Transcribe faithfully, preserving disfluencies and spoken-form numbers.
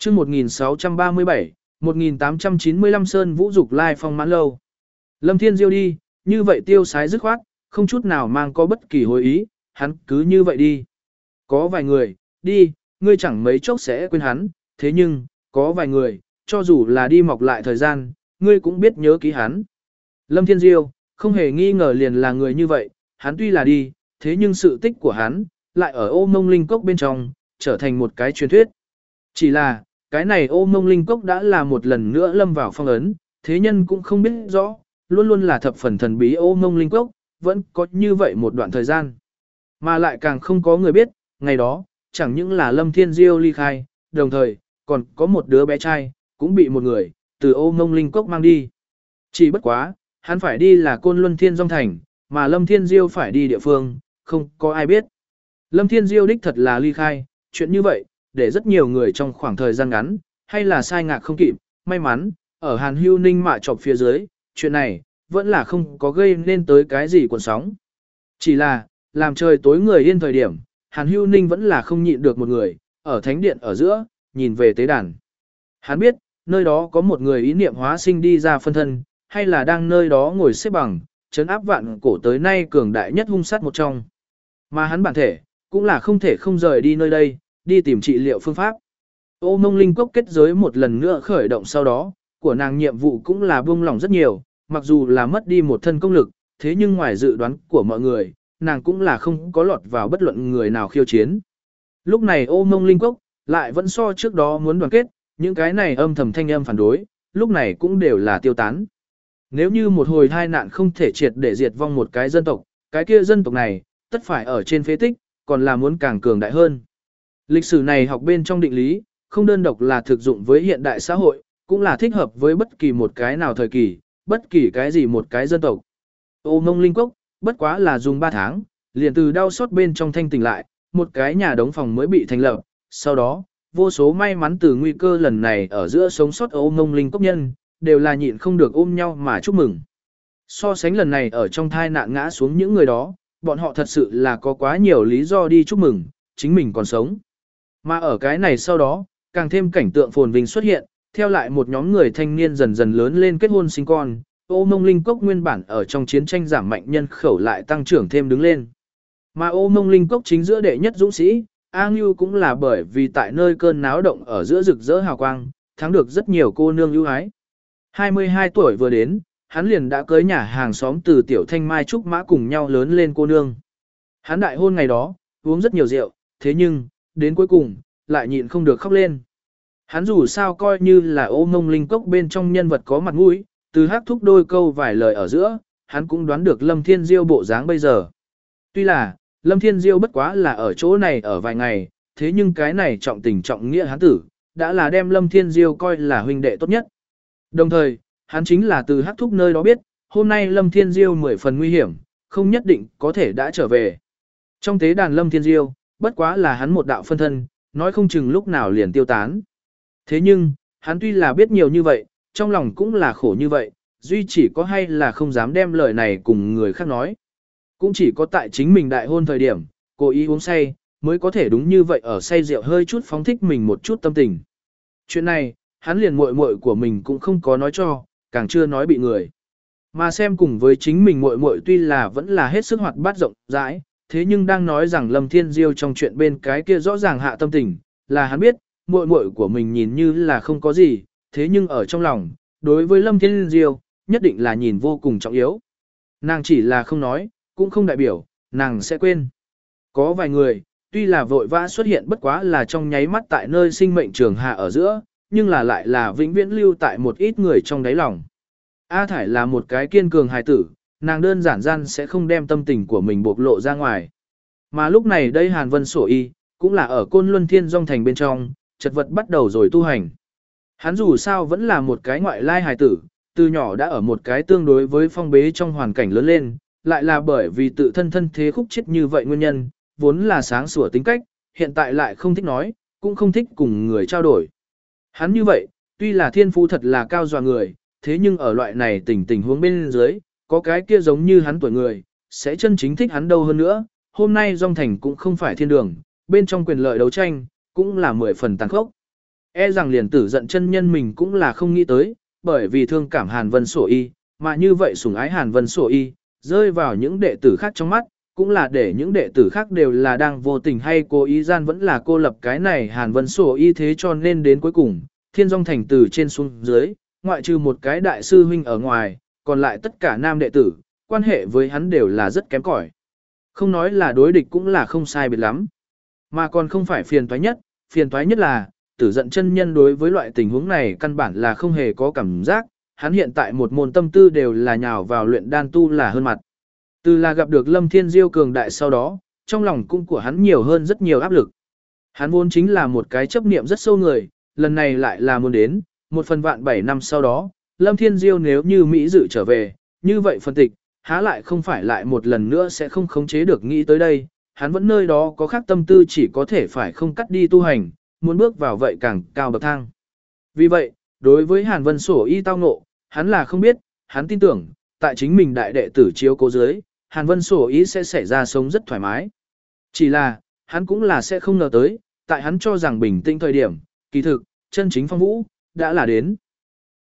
chương một nghìn sáu trăm ba mươi bảy, một nghìn tám trăm chín mươi lăm Sơn Vũ Dục Lai Phong Mãn Lâu. Lâm Thiên Diêu đi, như vậy tiêu sái dứt khoát, không chút nào mang có bất kỳ hối ý, hắn cứ như vậy đi. Có vài người, đi, ngươi chẳng mấy chốc sẽ quên hắn, thế nhưng, có vài người, cho dù là đi mọc lại thời gian, ngươi cũng biết nhớ ký hắn. Lâm Thiên Diêu, không hề nghi ngờ liền là người như vậy, hắn tuy là đi, thế nhưng sự tích của hắn, lại ở ô mông linh cốc bên trong, trở thành một cái truyền thuyết. Chỉ là, cái này ô mông linh cốc đã là một lần nữa lâm vào phong ấn, thế nhân cũng không biết rõ, luôn luôn là thập phần thần bí ô mông linh cốc, vẫn có như vậy một đoạn thời gian. Mà lại càng không có người biết, ngày đó, chẳng những là Lâm Thiên Diêu ly khai, đồng thời, còn có một đứa bé trai, cũng bị một người, từ ô mông linh cốc mang đi. Chỉ bất quá, hắn phải đi là Côn Luân Thiên Dung Thành, mà Lâm Thiên Diêu phải đi địa phương, không có ai biết. Lâm Thiên Diêu đích thật là ly khai, chuyện như vậy, để rất nhiều người trong khoảng thời gian ngắn, hay là sai ngạc không kịp, may mắn, ở Hàn Hưu Ninh mạ chọc phía dưới, chuyện này, vẫn là không có gây nên tới cái gì cuộn sóng. Chỉ là, làm trời tối người yên thời điểm, Hàn Hưu Ninh vẫn là không nhịn được một người, ở thánh điện ở giữa, nhìn về tế đàn. Hắn biết, nơi đó có một người ý niệm hóa sinh đi ra phân thân, hay là đang nơi đó ngồi xếp bằng, trấn áp vạn cổ tới nay cường đại nhất hung sát một trong. Mà hắn bản thể, cũng là không thể không rời đi nơi đây, đi tìm trị liệu phương pháp. Ô mông linh cốc kết giới một lần nữa khởi động sau đó, của nàng nhiệm vụ cũng là buông lỏng rất nhiều, mặc dù là mất đi một thân công lực, thế nhưng ngoài dự đoán của mọi người, nàng cũng là không có lọt vào bất luận người nào khiêu chiến. Lúc này ô mông linh cốc, lại vẫn so trước đó muốn đoàn kết, những cái này âm thầm thanh âm phản đối, lúc này cũng đều là tiêu tán. Nếu như một hồi tai nạn không thể triệt để diệt vong một cái dân tộc, cái kia dân tộc này, tất phải ở trên phế tích, còn là muốn càng cường đại hơn. Lịch sử này học bên trong định lý, không đơn độc là thực dụng với hiện đại xã hội, cũng là thích hợp với bất kỳ một cái nào thời kỳ, bất kỳ cái gì một cái dân tộc. Ô mông linh cốc, bất quá là dùng ba tháng, liền từ đau xót bên trong thanh tỉnh lại, một cái nhà đống phòng mới bị thành lập, sau đó, vô số may mắn từ nguy cơ lần này ở giữa sống sót ô mông linh cốc nhân, đều là nhịn không được ôm nhau mà chúc mừng. So sánh lần này ở trong thai nạn ngã xuống những người đó, bọn họ thật sự là có quá nhiều lý do đi chúc mừng, chính mình còn sống. Mà ở cái này sau đó, càng thêm cảnh tượng phồn vinh xuất hiện, theo lại một nhóm người thanh niên dần dần lớn lên kết hôn sinh con, ô mông linh cốc nguyên bản ở trong chiến tranh giảm mạnh nhân khẩu lại tăng trưởng thêm đứng lên. Mà ô mông linh cốc chính giữa đệ nhất dũng sĩ, A Ngưu cũng là bởi vì tại nơi cơn náo động ở giữa rực rỡ hào quang, thắng được rất nhiều cô nương ưu ái. hai mươi hai tuổi vừa đến, hắn liền đã cưới nhà hàng xóm từ tiểu thanh mai trúc mã cùng nhau lớn lên cô nương. Hắn đại hôn ngày đó, uống rất nhiều rượu, thế nhưng, đến cuối cùng, lại nhịn không được khóc lên. Hắn dù sao coi như là ô mông linh cốc bên trong nhân vật có mặt mũi, từ hắc thúc đôi câu vài lời ở giữa, hắn cũng đoán được Lâm Thiên Diêu bộ dáng bây giờ. Tuy là, Lâm Thiên Diêu bất quá là ở chỗ này ở vài ngày, thế nhưng cái này trọng tình trọng nghĩa hắn tử, đã là đem Lâm Thiên Diêu coi là huynh đệ tốt nhất. Đồng thời, hắn chính là từ hắc thúc nơi đó biết, hôm nay Lâm Thiên Diêu mười phần nguy hiểm, không nhất định có thể đã trở về. Trong tế đàn Lâm Thiên Diêu, bất quá là hắn một đạo phân thân, nói không chừng lúc nào liền tiêu tán. Thế nhưng, hắn tuy là biết nhiều như vậy, trong lòng cũng là khổ như vậy, duy chỉ có hay là không dám đem lời này cùng người khác nói. Cũng chỉ có tại chính mình đại hôn thời điểm, cố ý uống say, mới có thể đúng như vậy ở say rượu hơi chút phóng thích mình một chút tâm tình. Chuyện này, hắn liền muội muội của mình cũng không có nói cho, càng chưa nói bị người. Mà xem cùng với chính mình muội muội tuy là vẫn là hết sức hoạt bát rộng rãi, thế nhưng đang nói rằng Lâm Thiên Diêu trong chuyện bên cái kia rõ ràng hạ tâm tình, là hắn biết, muội muội của mình nhìn như là không có gì, thế nhưng ở trong lòng, đối với Lâm Thiên Diêu, nhất định là nhìn vô cùng trọng yếu. Nàng chỉ là không nói, cũng không đại biểu, nàng sẽ quên. Có vài người, tuy là vội vã xuất hiện bất quá là trong nháy mắt tại nơi sinh mệnh trường hạ ở giữa, nhưng là lại là vĩnh viễn lưu tại một ít người trong đáy lòng. A Thải là một cái kiên cường hài tử, nàng đơn giản gian sẽ không đem tâm tình của mình bộc lộ ra ngoài. Mà lúc này đây Hàn Vân Sổ Y, cũng là ở Côn Luân Thiên Dung Thành bên trong, chật vật bắt đầu rồi tu hành. Hắn dù sao vẫn là một cái ngoại lai hài tử, từ nhỏ đã ở một cái tương đối với phong bế trong hoàn cảnh lớn lên, lại là bởi vì tự thân thân thế khúc chết như vậy nguyên nhân, vốn là sáng sủa tính cách, hiện tại lại không thích nói, cũng không thích cùng người trao đổi. Hắn như vậy, tuy là thiên phú thật là cao dọa người, thế nhưng ở loại này tình tình huống bên dưới, có cái kia giống như hắn tuổi người, sẽ chân chính thích hắn đâu hơn nữa. Hôm nay Dung Thành cũng không phải thiên đường, bên trong quyền lợi đấu tranh, cũng là mười phần tàn khốc. E rằng liền tử giận chân nhân mình cũng là không nghĩ tới, bởi vì thương cảm Hàn Vân Sổ Y, mà như vậy sủng ái Hàn Vân Sổ Y, rơi vào những đệ tử khác trong mắt, cũng là để những đệ tử khác đều là đang vô tình hay cố ý gian vẫn là cô lập cái này Hàn Vân Sổ Y, thế cho nên đến cuối cùng, Thiên Dung Thành từ trên xuống dưới, ngoại trừ một cái đại sư huynh ở ngoài, còn lại tất cả nam đệ tử, quan hệ với hắn đều là rất kém cỏi. Không nói là đối địch cũng là không sai biệt lắm. Mà còn không phải phiền toái nhất, phiền toái nhất là, tử giận chân nhân đối với loại tình huống này căn bản là không hề có cảm giác, hắn hiện tại một môn tâm tư đều là nhào vào luyện đan tu là hơn mặt. Từ là gặp được Lâm Thiên Diêu cường đại sau đó, trong lòng cung của hắn nhiều hơn rất nhiều áp lực. Hắn vốn chính là một cái chấp niệm rất sâu người, lần này lại là muốn đến, một phần vạn bảy năm sau đó, Lâm Thiên Diêu nếu như Mỹ dự trở về, như vậy phân tịch, há lại không phải lại một lần nữa sẽ không khống chế được nghĩ tới đây, hắn vẫn nơi đó có khác tâm tư chỉ có thể phải không cắt đi tu hành, muốn bước vào vậy càng cao bậc thang. Vì vậy, đối với Hàn Vân Sổ Y tao ngộ, hắn là không biết, hắn tin tưởng, tại chính mình đại đệ tử chiếu cố dưới, Hàn Vân Sổ Y sẽ xảy ra sống rất thoải mái. Chỉ là, hắn cũng là sẽ không ngờ tới, tại hắn cho rằng bình tĩnh thời điểm, kỳ thực, chân chính phong vũ, đã là đến.